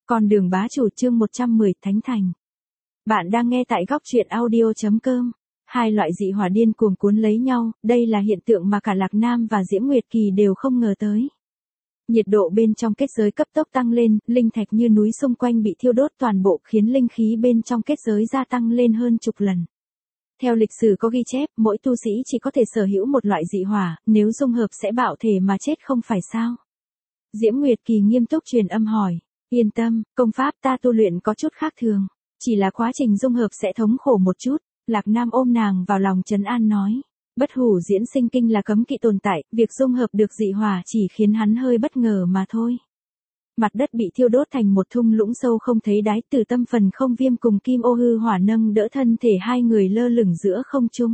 Con đường bá chủ chương 110 Thánh Thành. Bạn đang nghe tại góc truyện audio.com. Hai loại dị hỏa điên cuồng cuốn lấy nhau, đây là hiện tượng mà cả Lạc Nam và Diễm Nguyệt Kỳ đều không ngờ tới. Nhiệt độ bên trong kết giới cấp tốc tăng lên, linh thạch như núi xung quanh bị thiêu đốt toàn bộ khiến linh khí bên trong kết giới gia tăng lên hơn chục lần. Theo lịch sử có ghi chép, mỗi tu sĩ chỉ có thể sở hữu một loại dị hỏa, nếu dung hợp sẽ bạo thể mà chết không phải sao? Diễm Nguyệt Kỳ nghiêm túc truyền âm hỏi. Yên tâm, công pháp ta tu luyện có chút khác thường. Chỉ là quá trình dung hợp sẽ thống khổ một chút. Lạc Nam ôm nàng vào lòng trấn an nói. Bất hủ diễn sinh kinh là cấm kỵ tồn tại, việc dung hợp được dị hỏa chỉ khiến hắn hơi bất ngờ mà thôi. Mặt đất bị thiêu đốt thành một thung lũng sâu không thấy đáy, từ tâm phần không viêm cùng kim ô hư hỏa nâng đỡ thân thể hai người lơ lửng giữa không trung.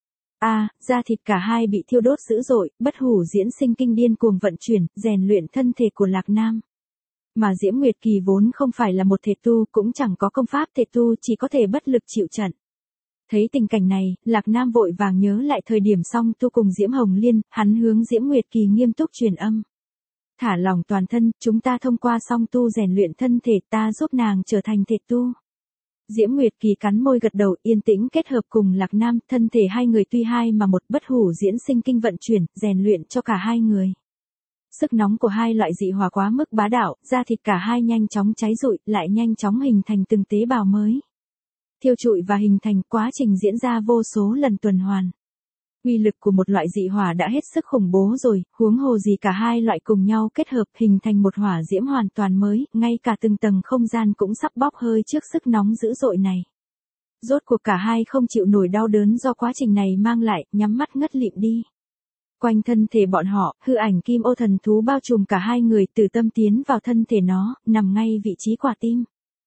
Da thịt cả hai bị thiêu đốt dữ dội, bất hủ diễn sinh kinh điên cuồng vận chuyển, rèn luyện thân thể của Lạc Nam. Mà Diễm Nguyệt Kỳ vốn không phải là một thể tu, cũng chẳng có công pháp thể tu, chỉ có thể bất lực chịu trận. Thấy tình cảnh này, Lạc Nam vội vàng nhớ lại thời điểm song tu cùng Diễm Hồng Liên, hắn hướng Diễm Nguyệt Kỳ nghiêm túc truyền âm. Thả lòng toàn thân, chúng ta thông qua song tu rèn luyện thân thể, ta giúp nàng trở thành thể tu. Diễm Nguyệt Kỳ cắn môi gật đầu, yên tĩnh kết hợp cùng Lạc Nam, thân thể hai người tuy hai mà một, bất hủ diễn sinh kinh vận chuyển, rèn luyện cho cả hai người. Sức nóng của hai loại dị hỏa quá mức bá đạo, da thịt cả hai nhanh chóng cháy rụi, lại nhanh chóng hình thành từng tế bào mới. Thiêu trụi và hình thành, quá trình diễn ra vô số lần tuần hoàn. Uy lực của một loại dị hỏa đã hết sức khủng bố rồi, huống hồ gì cả hai loại cùng nhau kết hợp hình thành một hỏa diễm hoàn toàn mới, ngay cả từng tầng không gian cũng sắp bốc hơi trước sức nóng dữ dội này. Rốt cuộc cả hai không chịu nổi đau đớn do quá trình này mang lại, nhắm mắt ngất lịm đi. Quanh thân thể bọn họ, hư ảnh kim ô thần thú bao trùm cả hai người, từ tâm tiến vào thân thể nó, nằm ngay vị trí quả tim.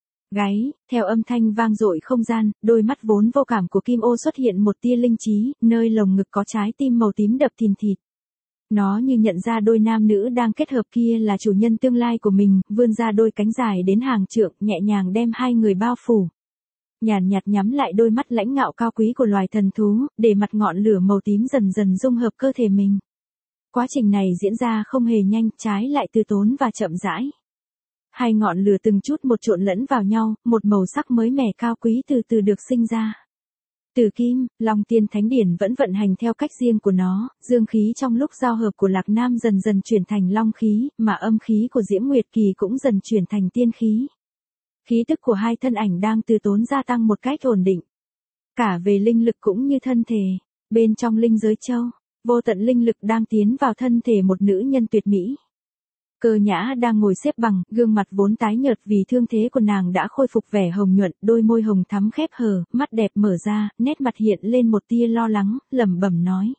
Gáy, theo âm thanh vang dội không gian, đôi mắt vốn vô cảm của kim ô xuất hiện một tia linh trí, nơi lồng ngực có trái tim màu tím đập thình thịt. Nó như nhận ra đôi nam nữ đang kết hợp kia là chủ nhân tương lai của mình, vươn ra đôi cánh dài đến hàng trượng, nhẹ nhàng đem hai người bao phủ. Nhàn nhạt nhắm lại đôi mắt lãnh ngạo cao quý của loài thần thú, để mặt ngọn lửa màu tím dần dần dung hợp cơ thể mình. Quá trình này diễn ra không hề nhanh, trái lại từ tốn và chậm rãi. Hai ngọn lửa từng chút một trộn lẫn vào nhau, một màu sắc mới mẻ cao quý từ từ được sinh ra. Tử kim, Long Tiên Thánh Điển vẫn vận hành theo cách riêng của nó, dương khí trong lúc giao hợp của Lạc Nam dần dần chuyển thành long khí, mà âm khí của Diễm Nguyệt Kỳ cũng dần chuyển thành tiên khí. Khí tức của hai thân ảnh đang từ tốn gia tăng một cách ổn định. Cả về linh lực cũng như thân thể. Bên trong linh giới châu, vô tận linh lực đang tiến vào thân thể một nữ nhân tuyệt mỹ. Cơ Nhã đang ngồi xếp bằng, gương mặt vốn tái nhợt vì thương thế của nàng đã khôi phục vẻ hồng nhuận, đôi môi hồng thắm khép hờ, mắt đẹp mở ra, nét mặt hiện lên một tia lo lắng, lẩm bẩm nói.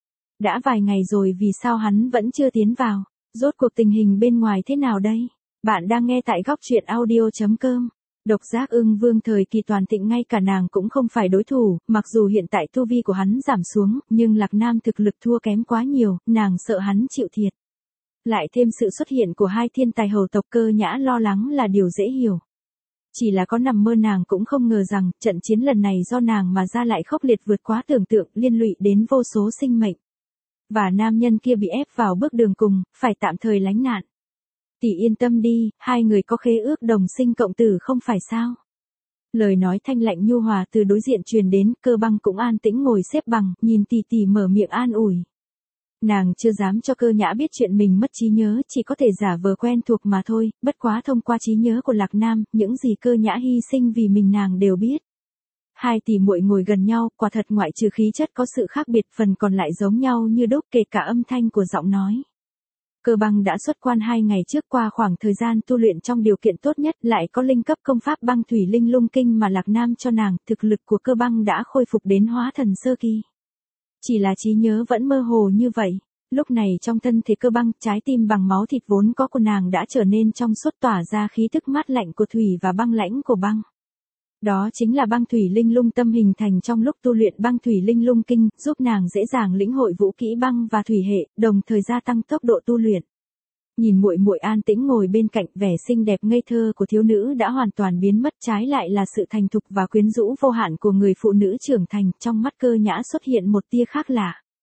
Đã vài ngày rồi vì sao hắn vẫn chưa tiến vào, rốt cuộc tình hình bên ngoài thế nào đây? Bạn đang nghe tại góc truyện audio.com. Độc Giác Ưng Vương thời kỳ toàn thịnh ngay cả nàng cũng không phải đối thủ, mặc dù hiện tại tu vi của hắn giảm xuống, nhưng Lạc Nam thực lực thua kém quá nhiều, nàng sợ hắn chịu thiệt. Lại thêm sự xuất hiện của hai thiên tài hầu tộc, Cơ Nhã lo lắng là điều dễ hiểu. Chỉ là có nằm mơ nàng cũng không ngờ rằng, trận chiến lần này do nàng mà ra lại khốc liệt vượt quá tưởng tượng, liên lụy đến vô số sinh mệnh. Và nam nhân kia bị ép vào bước đường cùng, phải tạm thời lánh nạn. Tỷ yên tâm đi, hai người có khế ước đồng sinh cộng tử không phải sao? Lời nói thanh lạnh nhu hòa từ đối diện truyền đến, Cơ Băng cũng an tĩnh ngồi xếp bằng, nhìn tỷ tỷ mở miệng an ủi. Nàng chưa dám cho Cơ Nhã biết chuyện mình mất trí nhớ, chỉ có thể giả vờ quen thuộc mà thôi, bất quá thông qua trí nhớ của Lạc Nam, những gì Cơ Nhã hy sinh vì mình nàng đều biết. Hai tỷ muội ngồi gần nhau, quả thật ngoại trừ khí chất có sự khác biệt, phần còn lại giống nhau như đúc, kể cả âm thanh của giọng nói. Cơ Băng đã xuất quan 2 ngày trước, qua khoảng thời gian tu luyện trong điều kiện tốt nhất, lại có linh cấp công pháp băng thủy linh lung kinh mà Lạc Nam cho nàng, thực lực của Cơ Băng đã khôi phục đến hóa thần sơ kỳ. Chỉ là trí nhớ vẫn mơ hồ như vậy. Lúc này trong thân thể Cơ Băng, trái tim bằng máu thịt vốn có của nàng đã trở nên trong suốt, tỏa ra khí tức mát lạnh của thủy và băng lãnh của băng. Đó chính là băng thủy linh lung tâm hình thành trong lúc tu luyện băng thủy linh lung kinh, giúp nàng dễ dàng lĩnh hội vũ kỹ băng và thủy hệ, đồng thời gia tăng tốc độ tu luyện. Nhìn muội muội an tĩnh ngồi bên cạnh, vẻ xinh đẹp ngây thơ của thiếu nữ đã hoàn toàn biến mất, trái lại là sự thành thục và quyến rũ vô hạn của người phụ nữ trưởng thành, trong mắt Cơ Nhã xuất hiện một tia khác lạ.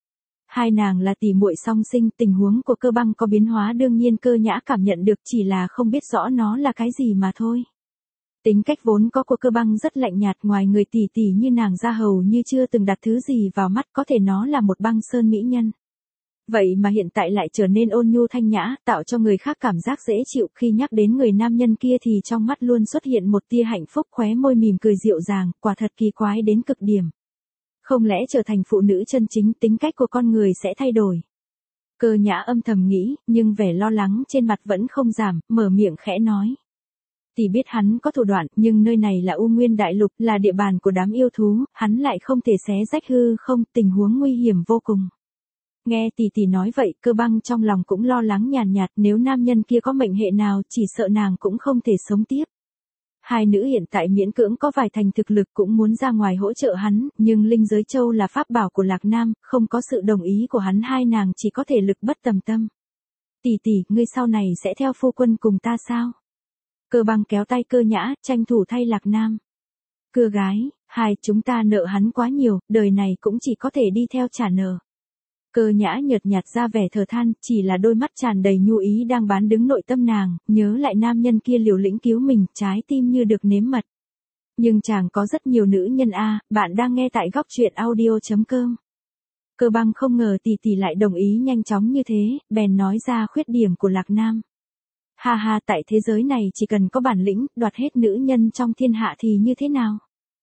Hai nàng là tỷ muội song sinh, tình huống của Cơ Băng có biến hóa đương nhiên Cơ Nhã cảm nhận được, chỉ là không biết rõ nó là cái gì mà thôi. Tính cách vốn có của Cơ Băng rất lạnh nhạt, ngoài người tỷ tỷ như nàng ra hầu như chưa từng đặt thứ gì vào mắt, có thể nó là một băng sơn mỹ nhân. Vậy mà hiện tại lại trở nên ôn nhu thanh nhã, tạo cho người khác cảm giác dễ chịu, khi nhắc đến người nam nhân kia thì trong mắt luôn xuất hiện một tia hạnh phúc, khóe môi mỉm cười dịu dàng, quả thật kỳ quái đến cực điểm. Không lẽ trở thành phụ nữ chân chính, tính cách của con người sẽ thay đổi? Cơ Nhã âm thầm nghĩ, nhưng vẻ lo lắng trên mặt vẫn không giảm, mở miệng khẽ nói. Tỷ biết hắn có thủ đoạn, nhưng nơi này là U Nguyên Đại Lục, là địa bàn của đám yêu thú, hắn lại không thể xé rách hư không, tình huống nguy hiểm vô cùng. Nghe tỷ nói vậy, Cơ Băng trong lòng cũng lo lắng nhàn nhạt, nếu nam nhân kia có mệnh hệ nào, chỉ sợ nàng cũng không thể sống tiếp. Hai nữ hiện tại miễn cưỡng có vài thành thực lực, cũng muốn ra ngoài hỗ trợ hắn, nhưng Linh Giới Châu là pháp bảo của Lạc Nam, không có sự đồng ý của hắn, hai nàng chỉ có thể lực bất tòng tâm. Tỷ, ngươi sau này sẽ theo phu quân cùng ta sao? Cơ Băng kéo tay Cơ Nhã, tranh thủ thay Lạc Nam. Cưa gái, hai chúng ta nợ hắn quá nhiều, đời này cũng chỉ có thể đi theo trả nợ. Cơ Nhã nhợt nhạt ra vẻ thở than, chỉ là đôi mắt tràn đầy nhu ý đang bán đứng nội tâm nàng, nhớ lại nam nhân kia liều lĩnh cứu mình, trái tim như được nếm mật. Nhưng chàng có rất nhiều nữ nhân a, bạn đang nghe tại góc truyện audio.com. Cơ Băng không ngờ tỷ lại đồng ý nhanh chóng như thế, bèn nói ra khuyết điểm của Lạc Nam. Ha ha, tại thế giới này chỉ cần có bản lĩnh, đoạt hết nữ nhân trong thiên hạ thì như thế nào?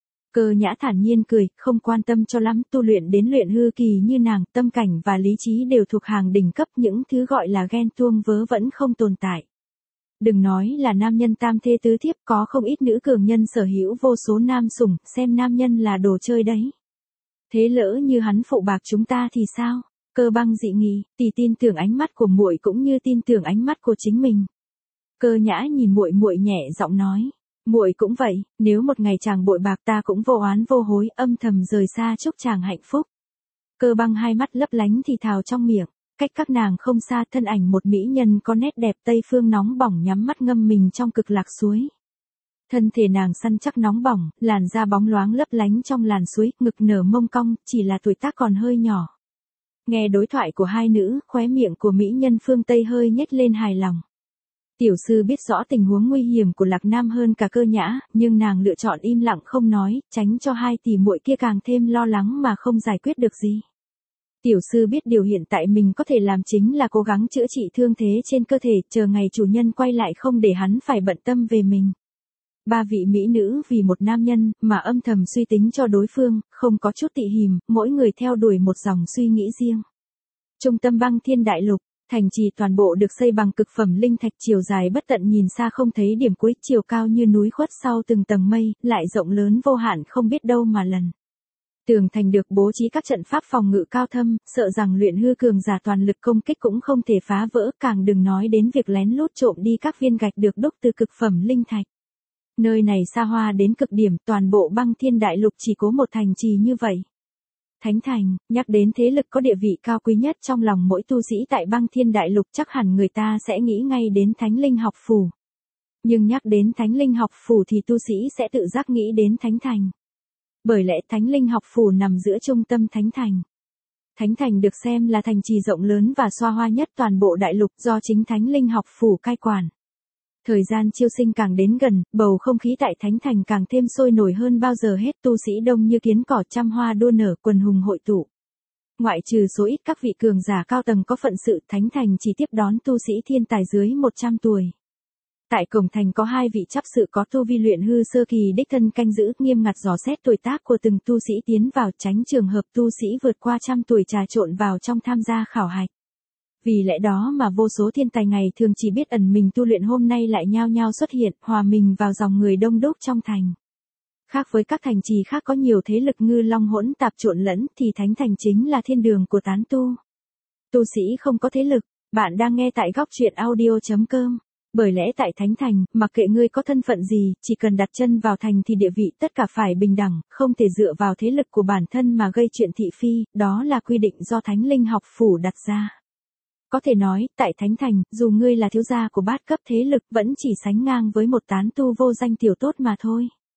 Cơ Nhã thản nhiên cười, không quan tâm cho lắm, tu luyện đến luyện hư kỳ như nàng, tâm cảnh và lý trí đều thuộc hàng đỉnh cấp, những thứ gọi là ghen tuông vớ vẫn không tồn tại. Đừng nói là nam nhân tam thê tứ thiếp, có không ít nữ cường nhân sở hữu vô số nam sủng, xem nam nhân là đồ chơi đấy. Thế lỡ như hắn phụ bạc chúng ta thì sao? Cơ Băng dị nghị, tỷ tin tưởng ánh mắt của muội cũng như tin tưởng ánh mắt của chính mình. Cơ Nhã nhìn muội nhẹ giọng nói. Muội cũng vậy, nếu một ngày chàng bội bạc ta cũng vô oán vô hối, âm thầm rời xa chúc chàng hạnh phúc. Cơ Băng hai mắt lấp lánh thì thào trong miệng, cách các nàng không xa, thân ảnh một mỹ nhân có nét đẹp Tây phương nóng bỏng nhắm mắt ngâm mình trong cực lạc suối. Thân thể nàng săn chắc nóng bỏng, làn da bóng loáng lấp lánh trong làn suối, ngực nở mông cong, chỉ là tuổi tác còn hơi nhỏ. Nghe đối thoại của hai nữ, khóe miệng của mỹ nhân phương Tây hơi nhếch lên hài lòng. Tiểu sư biết rõ tình huống nguy hiểm của Lạc Nam hơn cả Cơ Nhã, nhưng nàng lựa chọn im lặng không nói, tránh cho hai tỷ muội kia càng thêm lo lắng mà không giải quyết được gì. Tiểu sư biết điều hiện tại mình có thể làm chính là cố gắng chữa trị thương thế trên cơ thể, chờ ngày chủ nhân quay lại không để hắn phải bận tâm về mình. Ba vị mỹ nữ vì một nam nhân mà âm thầm suy tính cho đối phương, không có chút tị hìm, mỗi người theo đuổi một dòng suy nghĩ riêng. Trung tâm Băng Thiên Đại Lục, thành trì toàn bộ được xây bằng cực phẩm linh thạch, chiều dài bất tận nhìn xa không thấy điểm cuối, chiều cao như núi khuất sau từng tầng mây, lại rộng lớn vô hạn không biết đâu mà lần. Tường thành được bố trí các trận pháp phòng ngự cao thâm, sợ rằng luyện hư cường giả toàn lực công kích cũng không thể phá vỡ, càng đừng nói đến việc lén lút trộm đi các viên gạch được đúc từ cực phẩm linh thạch. Nơi này xa hoa đến cực điểm, toàn bộ Băng Thiên Đại Lục chỉ có một thành trì như vậy. Thánh Thành, nhắc đến thế lực có địa vị cao quý nhất trong lòng mỗi tu sĩ tại Băng Thiên Đại Lục, chắc hẳn người ta sẽ nghĩ ngay đến Thánh Linh Học Phủ. Nhưng nhắc đến Thánh Linh Học Phủ thì tu sĩ sẽ tự giác nghĩ đến Thánh Thành. Bởi lẽ Thánh Linh Học Phủ nằm giữa trung tâm Thánh Thành. Thánh Thành được xem là thành trì rộng lớn và xa hoa nhất toàn bộ đại lục, do chính Thánh Linh Học Phủ cai quản. Thời gian chiêu sinh càng đến gần, bầu không khí tại Thánh Thành càng thêm sôi nổi hơn bao giờ hết, tu sĩ đông như kiến cỏ, trăm hoa đua nở, quần hùng hội tụ. Ngoại trừ số ít các vị cường giả cao tầng có phận sự, Thánh Thành chỉ tiếp đón tu sĩ thiên tài dưới 100 tuổi. Tại cổng thành có hai vị chấp sự có tu vi luyện hư sơ kỳ đích thân canh giữ, nghiêm ngặt dò xét tuổi tác của từng tu sĩ tiến vào, tránh trường hợp tu sĩ vượt qua 100 tuổi trà trộn vào trong tham gia khảo hạch. Vì lẽ đó mà vô số thiên tài ngày thường chỉ biết ẩn mình tu luyện hôm nay lại nhao nhao xuất hiện, hòa mình vào dòng người đông đúc trong thành. Khác với các thành trì khác có nhiều thế lực ngư long hỗn tạp trộn lẫn, thì Thánh Thành chính là thiên đường của tán tu. Tu sĩ không có thế lực, bạn đang nghe tại góc truyện audio.com. Bởi lẽ tại Thánh Thành, mặc kệ ngươi có thân phận gì, chỉ cần đặt chân vào thành thì địa vị tất cả phải bình đẳng, không thể dựa vào thế lực của bản thân mà gây chuyện thị phi, đó là quy định do Thánh Linh Học Phủ đặt ra. Có thể nói, tại Thánh Thành, dù ngươi là thiếu gia của bát cấp thế lực vẫn chỉ sánh ngang với một tán tu vô danh tiểu tốt mà thôi.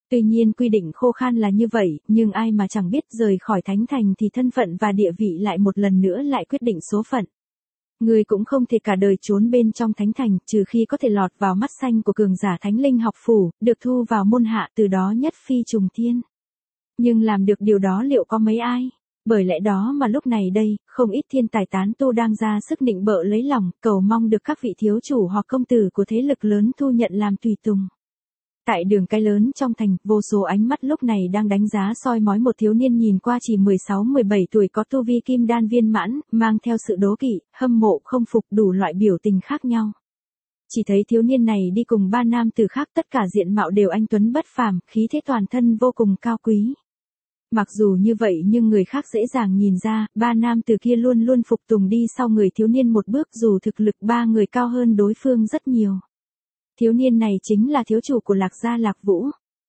Tuy nhiên quy định khô khan là như vậy, nhưng ai mà chẳng biết rời khỏi thánh thành thì thân phận và địa vị lại một lần nữa lại quyết định số phận. Người cũng không thể cả đời trốn bên trong thánh thành, trừ khi có thể lọt vào mắt xanh của cường giả thánh linh học phủ, được thu vào môn hạ, từ đó nhất phi trùng thiên. Nhưng làm được điều đó liệu có mấy ai? Bởi lẽ đó mà lúc này đây, không ít thiên tài tán tu đang ra sức nịnh bợ lấy lòng, cầu mong được các vị thiếu chủ hoặc công tử của thế lực lớn thu nhận làm tùy tùng. Tại đường cái lớn trong thành, vô số ánh mắt lúc này đang đánh giá soi mói một thiếu niên nhìn qua chỉ 16-17 tuổi có tu vi kim đan viên mãn, mang theo sự đố kỵ, hâm mộ không phục đủ loại biểu tình khác nhau. Chỉ thấy thiếu niên này đi cùng ba nam tử khác, tất cả diện mạo đều anh tuấn bất phàm, khí thế toàn thân vô cùng cao quý. Mặc dù như vậy nhưng người khác dễ dàng nhìn ra, ba nam tử kia luôn luôn phục tùng đi sau người thiếu niên một bước dù thực lực ba người cao hơn đối phương rất nhiều. Thiếu niên này chính là thiếu chủ của Lạc gia Lạc Vũ.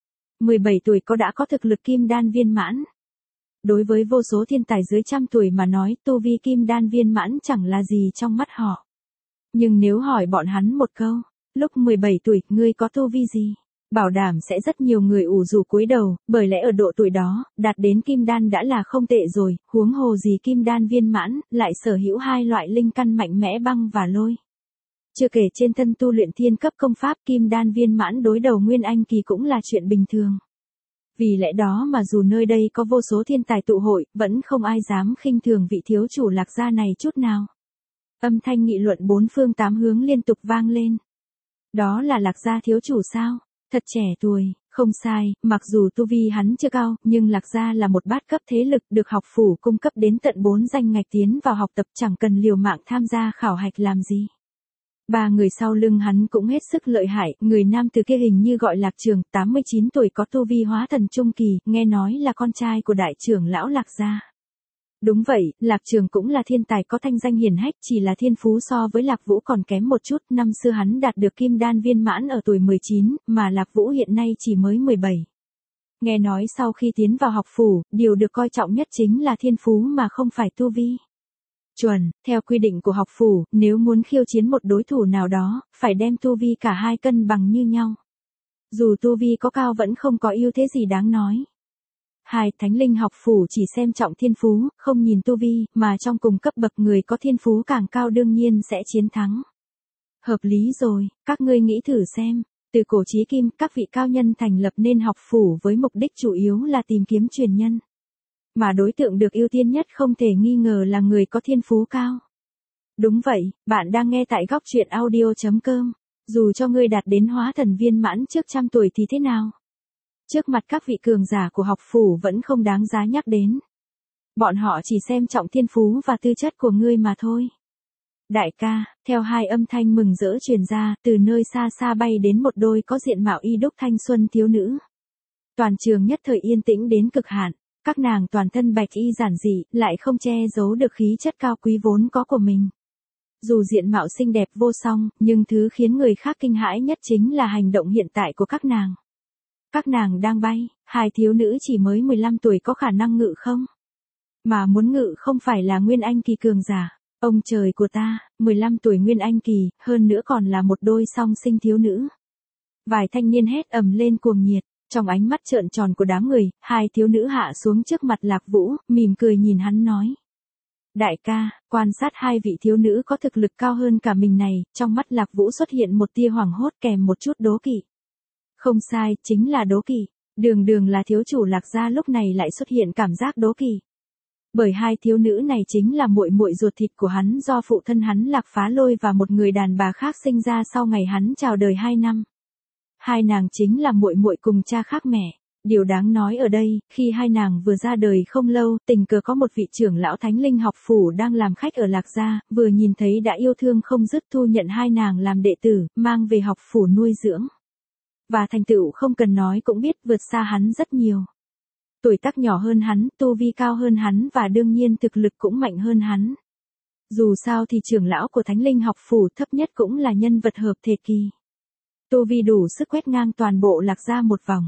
17 tuổi đã có thực lực kim đan viên mãn. Đối với vô số thiên tài dưới trăm tuổi mà nói, tu vi kim đan viên mãn chẳng là gì trong mắt họ. Nhưng nếu hỏi bọn hắn một câu, lúc 17 tuổi, ngươi có tu vi gì? Bảo đảm sẽ rất nhiều người ủ rũ cúi đầu, bởi lẽ ở độ tuổi đó, đạt đến kim đan đã là không tệ rồi, huống hồ gì kim đan viên mãn, lại sở hữu hai loại linh căn mạnh mẽ băng và lôi. Chưa kể trên thân tu luyện thiên cấp công pháp, kim đan viên mãn đối đầu nguyên anh kỳ cũng là chuyện bình thường. Vì lẽ đó mà dù nơi đây có vô số thiên tài tụ hội, vẫn không ai dám khinh thường vị thiếu chủ Lạc gia này chút nào. Âm thanh nghị luận bốn phương tám hướng liên tục vang lên. Đó là Lạc gia thiếu chủ sao? Thật trẻ tuổi, không sai, mặc dù tu vi hắn chưa cao, nhưng Lạc gia là một bát cấp thế lực được học phủ cung cấp đến tận 4 danh ngạch tiến vào học tập, chẳng cần liều mạng tham gia khảo hạch làm gì. Ba người sau lưng hắn cũng hết sức lợi hại, người nam từ kia hình như gọi Lạc Trường, 89 tuổi có tu vi hóa thần trung kỳ, nghe nói là con trai của đại trưởng lão Lạc gia. Đúng vậy, Lạc Trường cũng là thiên tài có thanh danh hiển hách, chỉ là thiên phú so với Lạc Vũ còn kém một chút, năm xưa hắn đạt được kim đan viên mãn ở tuổi 19, mà Lạc Vũ hiện nay chỉ mới 17. Nghe nói sau khi tiến vào học phủ, điều được coi trọng nhất chính là thiên phú mà không phải tu vi. Chuẩn, theo quy định của học phủ, nếu muốn khiêu chiến một đối thủ nào đó, phải đem tu vi cả hai cân bằng như nhau. Dù tu vi có cao vẫn không có ưu thế gì đáng nói. Hai, thánh linh học phủ chỉ xem trọng thiên phú, không nhìn tu vi, mà trong cùng cấp bậc người có thiên phú càng cao đương nhiên sẽ chiến thắng. Hợp lý rồi, các ngươi nghĩ thử xem, từ cổ chí kim, các vị cao nhân thành lập nên học phủ với mục đích chủ yếu là tìm kiếm truyền nhân. Mà đối tượng được ưu tiên nhất không thể nghi ngờ là người có thiên phú cao. Đúng vậy, bạn đang nghe tại góc truyện audio.com. Dù cho ngươi đạt đến hóa thần viên mãn trước 100 tuổi thì thế nào? Trước mặt các vị cường giả của học phủ vẫn không đáng giá nhắc đến. Bọn họ chỉ xem trọng thiên phú và tư chất của ngươi mà thôi. Đại ca, theo hai âm thanh mừng rỡ truyền ra, từ nơi xa xa bay đến một đôi có diện mạo y đúc thanh xuân thiếu nữ. Toàn trường nhất thời yên tĩnh đến cực hạn, các nàng toàn thân bạch y giản dị, lại không che giấu được khí chất cao quý vốn có của mình. Dù diện mạo xinh đẹp vô song, nhưng thứ khiến người khác kinh hãi nhất chính là hành động hiện tại của các nàng. Các nàng đang bay, hai thiếu nữ chỉ mới 15 tuổi có khả năng ngự không? Mà muốn ngự không phải là nguyên anh kỳ cường giả. Ông trời của ta, 15 tuổi nguyên anh kỳ, hơn nữa còn là một đôi song sinh thiếu nữ. Vài thanh niên hét ầm lên cuồng nhiệt, trong ánh mắt trợn tròn của đám người, hai thiếu nữ hạ xuống trước mặt Lạc Vũ, mỉm cười nhìn hắn nói. Đại ca, quan sát hai vị thiếu nữ có thực lực cao hơn cả mình này, trong mắt Lạc Vũ xuất hiện một tia hoảng hốt kèm một chút đố kỵ. Không sai, chính là đố kỵ. Đường đường là thiếu chủ Lạc gia lúc này lại xuất hiện cảm giác đố kỵ. Bởi hai thiếu nữ này chính là muội muội ruột thịt của hắn do phụ thân hắn Lạc Phá Lôi và một người đàn bà khác sinh ra sau ngày hắn chào đời 2 năm. Hai nàng chính là muội muội cùng cha khác mẹ. Điều đáng nói ở đây, khi hai nàng vừa ra đời không lâu, tình cờ có một vị trưởng lão thánh linh học phủ đang làm khách ở Lạc gia, vừa nhìn thấy đã yêu thương không dứt thu nhận hai nàng làm đệ tử, mang về học phủ nuôi dưỡng. Và thành tựu không cần nói cũng biết vượt xa hắn rất nhiều. Tuổi tác nhỏ hơn hắn, tu vi cao hơn hắn và đương nhiên thực lực cũng mạnh hơn hắn. Dù sao thì trưởng lão của thánh linh học phủ thấp nhất cũng là nhân vật hợp thể kỳ. Tu vi đủ sức quét ngang toàn bộ Lạc gia một vòng.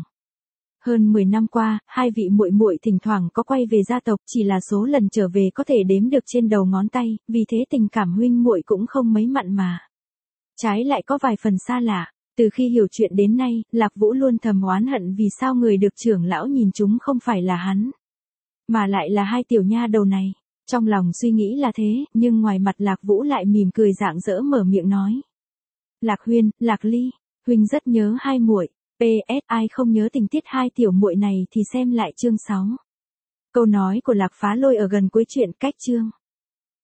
Hơn 10 năm qua, hai vị muội muội thỉnh thoảng có quay về gia tộc, chỉ là số lần trở về có thể đếm được trên đầu ngón tay, vì thế tình cảm huynh muội cũng không mấy mặn mà. Trái lại có vài phần xa lạ. Từ khi hiểu chuyện đến nay, Lạc Vũ luôn thầm oán hận vì sao người được trưởng lão nhìn chúng không phải là hắn, mà lại là hai tiểu nha đầu này. Trong lòng suy nghĩ là thế, nhưng ngoài mặt Lạc Vũ lại mỉm cười rạng rỡ mở miệng nói. Lạc Huyên, Lạc Ly, huynh rất nhớ hai muội. PS ai không nhớ tình tiết hai tiểu muội này thì xem lại chương 6. Câu nói của Lạc Phá Lôi ở gần cuối truyện cách chương.